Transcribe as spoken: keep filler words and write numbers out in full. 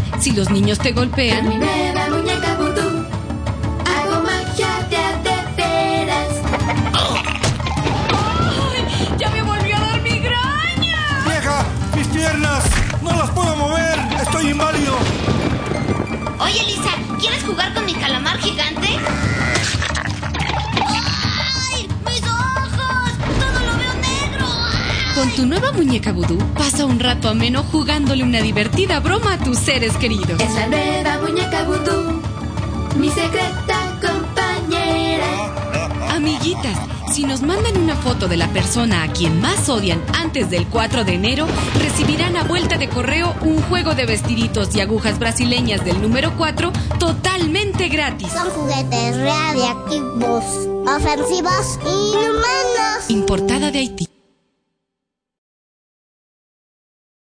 Si los niños te golpean... Mi nueva muñeca vudú, hago magia de a de veras. ¡Ay! ¡Ya me volvió a dar migraña! ¡Vieja! ¡Mis piernas! ¡No las puedo mover! ¡Estoy inválido! Oye, Lisa, ¿quieres jugar con mi calamar gigante? ¡Ay! ¡Mis ojos! ¡Todo lo veo negro! ¡Ay! Con tu nueva muñeca vudú, pasa un rato ameno jugándole una divertida broma a tus seres queridos. Es la nueva muñeca vudú, mi secreta compañera. Amiguitas, si nos mandan una foto de la persona a quien más odian antes del cuatro de enero, recibirán a vuelta de correo un juego de vestiditos y agujas brasileñas del número cuatro totalmente gratis. Son juguetes radiactivos, ofensivos y inhumanos. Importada de Haití.